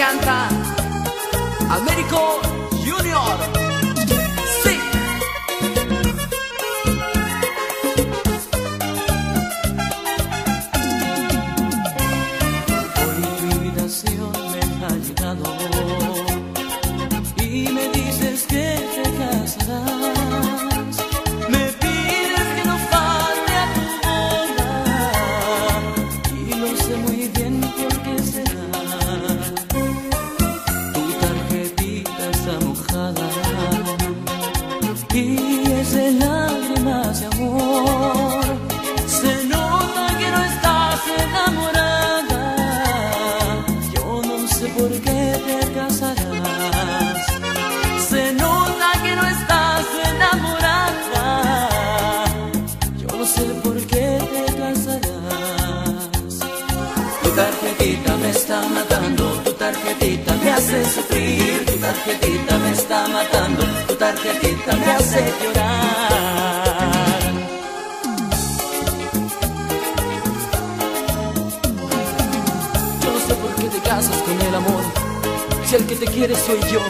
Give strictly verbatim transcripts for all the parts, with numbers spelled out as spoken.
canta Américo Junior. Sí. Hoy tu invitación me ha llegado y me dices que te casarás. Me pides que no falte a tu boda y no sé muy bien por qué será. Tu tarjetita está mojada y es de lágrimas de amor. Se nota que no estás enamorada. Yo no sé por qué te casarás. Se nota que no estás enamorada. Yo no sé por qué te casarás. Tu tarjetita me está matando. Tu tarjetita me hace sufrir. Tu tarjetita me está matando. Tu tarjetita me hace llorar. Yo no sé por qué te casas con el amor, si el que te quiere soy yo.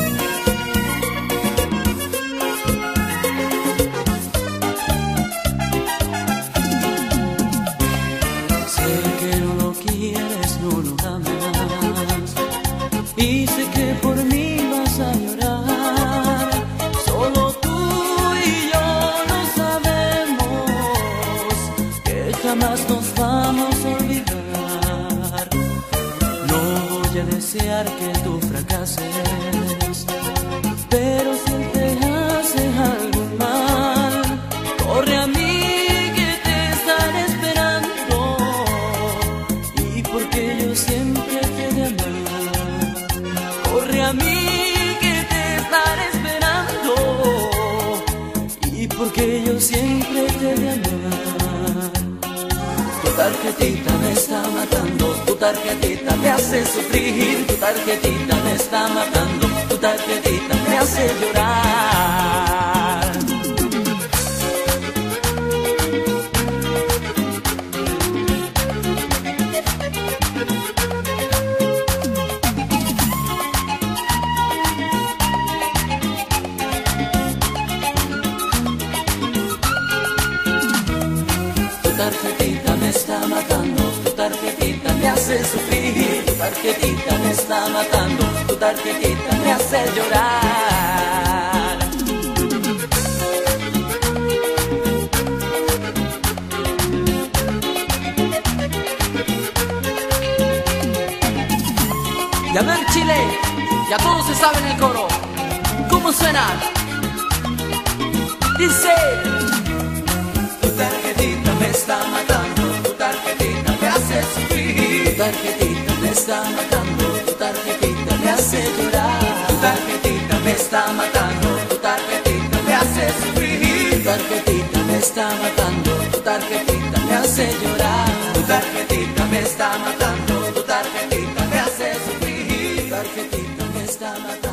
Sé que no lo quieres, no lo amas, y sé que por mí vas a llorar. Solo tú y yo lo sabemos, que jamás nos vamos a olvidar. No voy a desear que tú fracases, pero si él te hace algo mal, corre a mí que te estaré esperando, y porque yo siempre te he de amar. Corre a mí que te estaré esperando, y porque yo siempre te he de amar. Tu tarjetita me está matando, tu tarjetita me hace sufrir, tu tarjetita me está matando, tu tarjetita me hace llorar. Tu tarjetita me está matando, tu tarjetita me hace sufrir, tu tarjetita me está matando, tu tarjetita me hace llorar. Y a ver Chile, ya todos se saben el coro. ¿Cómo suena? Dice: Tu tarjetita me está matando, tu tarjetita me hace sufrir, tu tarjetita me está matando, tu tarjetita me hace llorar. Tu tarjetita me está matando, tu tarjetita me hace sufrir, tu tarjetita me está matando, tu tarjetita me hace llorar. Tu tarjetita me está matando, tu tarjetita me hace sufrir, tu tarjetita me está matando.